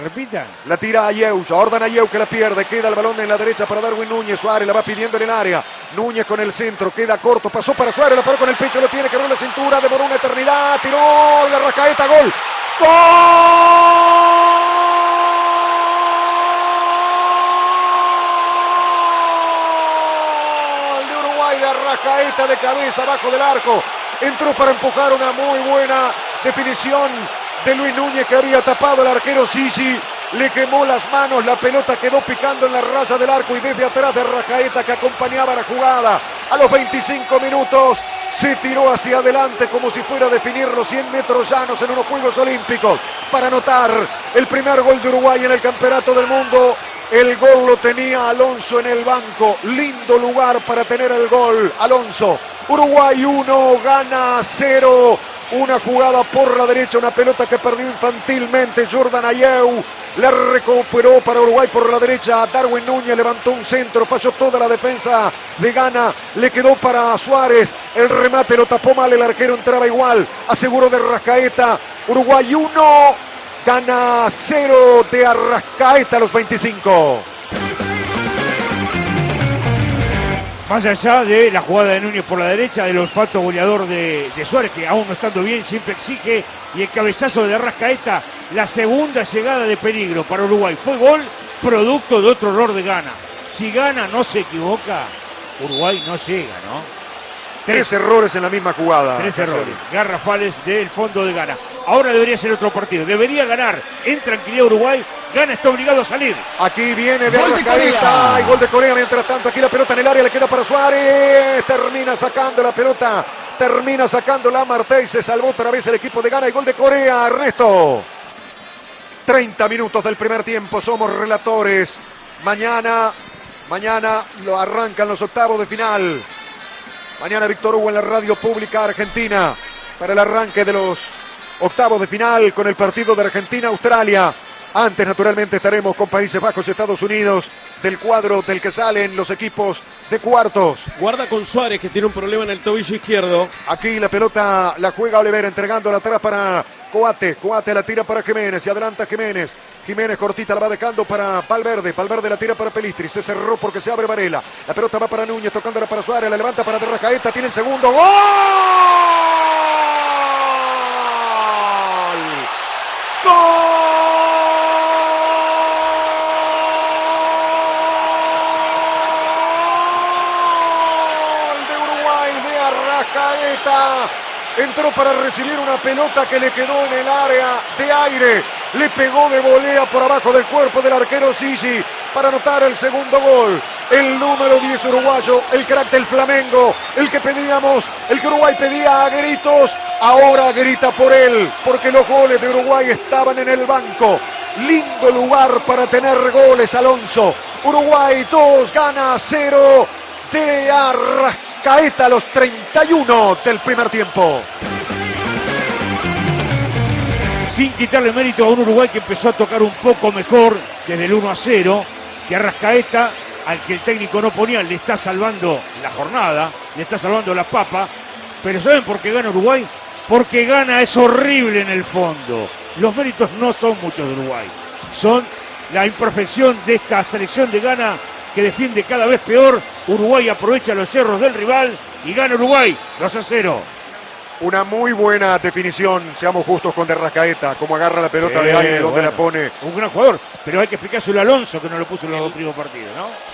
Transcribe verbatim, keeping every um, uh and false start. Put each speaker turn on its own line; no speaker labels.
Repitan.
La tira Ayew, Jordan Ayew que la pierde, queda el balón en la derecha para Darwin Núñez, Suárez la va pidiendo en el área, Núñez con el centro, queda corto, pasó para Suárez, la paró con el pecho, lo tiene, quebró la cintura, demoró una eternidad, tiró de Arrascaeta, gol, ¡gol! De Uruguay, de Arrascaeta de cabeza abajo del arco, entró para empujar una muy buena definición de Luis Núñez que había tapado el arquero Sisi, le quemó las manos, la pelota quedó picando en la raya del arco y desde atrás de Arrascaeta que acompañaba la jugada a los veinticinco minutos se tiró hacia adelante como si fuera a definir los cien metros llanos en unos Juegos Olímpicos para anotar el primer gol de Uruguay en el Campeonato del Mundo. El gol lo tenía Alonso en el banco, lindo lugar para tener el gol. Alonso, Uruguay uno, gana cero. Una jugada por la derecha, una pelota que perdió infantilmente Jordan Ayew, la recuperó para Uruguay por la derecha, Darwin Núñez levantó un centro, falló toda la defensa de Ghana, le quedó para Suárez, el remate lo tapó mal, el arquero entraba igual, aseguró de Arrascaeta, Uruguay uno, Ghana cero de Arrascaeta a los veinticinco.
Más allá de la jugada de Núñez por la derecha, del olfato goleador de, de Suárez, que aún no estando bien, siempre exige, y el cabezazo de Arrascaeta, la segunda llegada de peligro para Uruguay. Fue gol producto de otro error de Ghana. Si Ghana no se equivoca, Uruguay no llega, ¿no?
Tres, tres errores en la misma jugada.
Tres errores, garrafales del fondo de Ghana. Ahora debería ser otro partido, debería ganar en tranquilidad Uruguay. Ghana está obligado a salir.
Aquí viene de Arrascaeta y gol de Corea. Mientras tanto, aquí la pelota en el área le queda para Suárez. Termina sacando la pelota. Termina sacando la Martey. Se salvó otra vez el equipo de Ghana y gol de Corea. Ernesto. treinta minutos del primer tiempo. Somos relatores. Mañana, mañana lo arrancan los octavos de final. Mañana Víctor Hugo en la radio pública argentina para el arranque de los octavos de final con el partido de Argentina-Australia. Antes, naturalmente, estaremos con Países Bajos y Estados Unidos del cuadro del que salen los equipos de cuartos.
Guarda con Suárez, que tiene un problema en el tobillo izquierdo.
Aquí la pelota la juega Oliver, entregándola atrás para Coate. Coate la tira para Jiménez, y adelanta Jiménez. Jiménez cortita la va dejando para Valverde. Valverde la tira para Pelistri. Se cerró porque se abre Varela. La pelota va para Núñez, tocándola para Suárez. La levanta para Arrascaeta. Tiene el segundo. ¡Gol! ¡Gol! Arrascaeta entró para recibir una pelota que le quedó en el área de aire, le pegó de volea por abajo del cuerpo del arquero Sisi para anotar el segundo gol. El número diez uruguayo, el crack del Flamengo, el que pedíamos, el que Uruguay pedía a gritos, ahora grita por él, porque los goles de Uruguay estaban en el banco. Lindo lugar para tener goles, Alonso. Uruguay dos, Ghana cero de Arrascaeta. Caeta a los treinta y uno del primer tiempo.
Sin quitarle mérito a un Uruguay que empezó a tocar un poco mejor desde el uno a cero, que Arrascaeta, al que el técnico no ponía, le está salvando la jornada, le está salvando la papa. Pero ¿saben por qué gana Uruguay? Porque Ghana es horrible en el fondo. Los méritos no son muchos de Uruguay, son la imperfección de esta selección de Ghana, que defiende cada vez peor. Uruguay aprovecha los errores del rival y gana Uruguay dos a cero.
Una muy buena definición, seamos justos, con de Arrascaeta, como agarra la pelota sí, de aire, donde bueno, la pone.
Un gran jugador, pero hay que explicárselo a Alonso, que no lo puso en los dos primeros partidos, ¿no?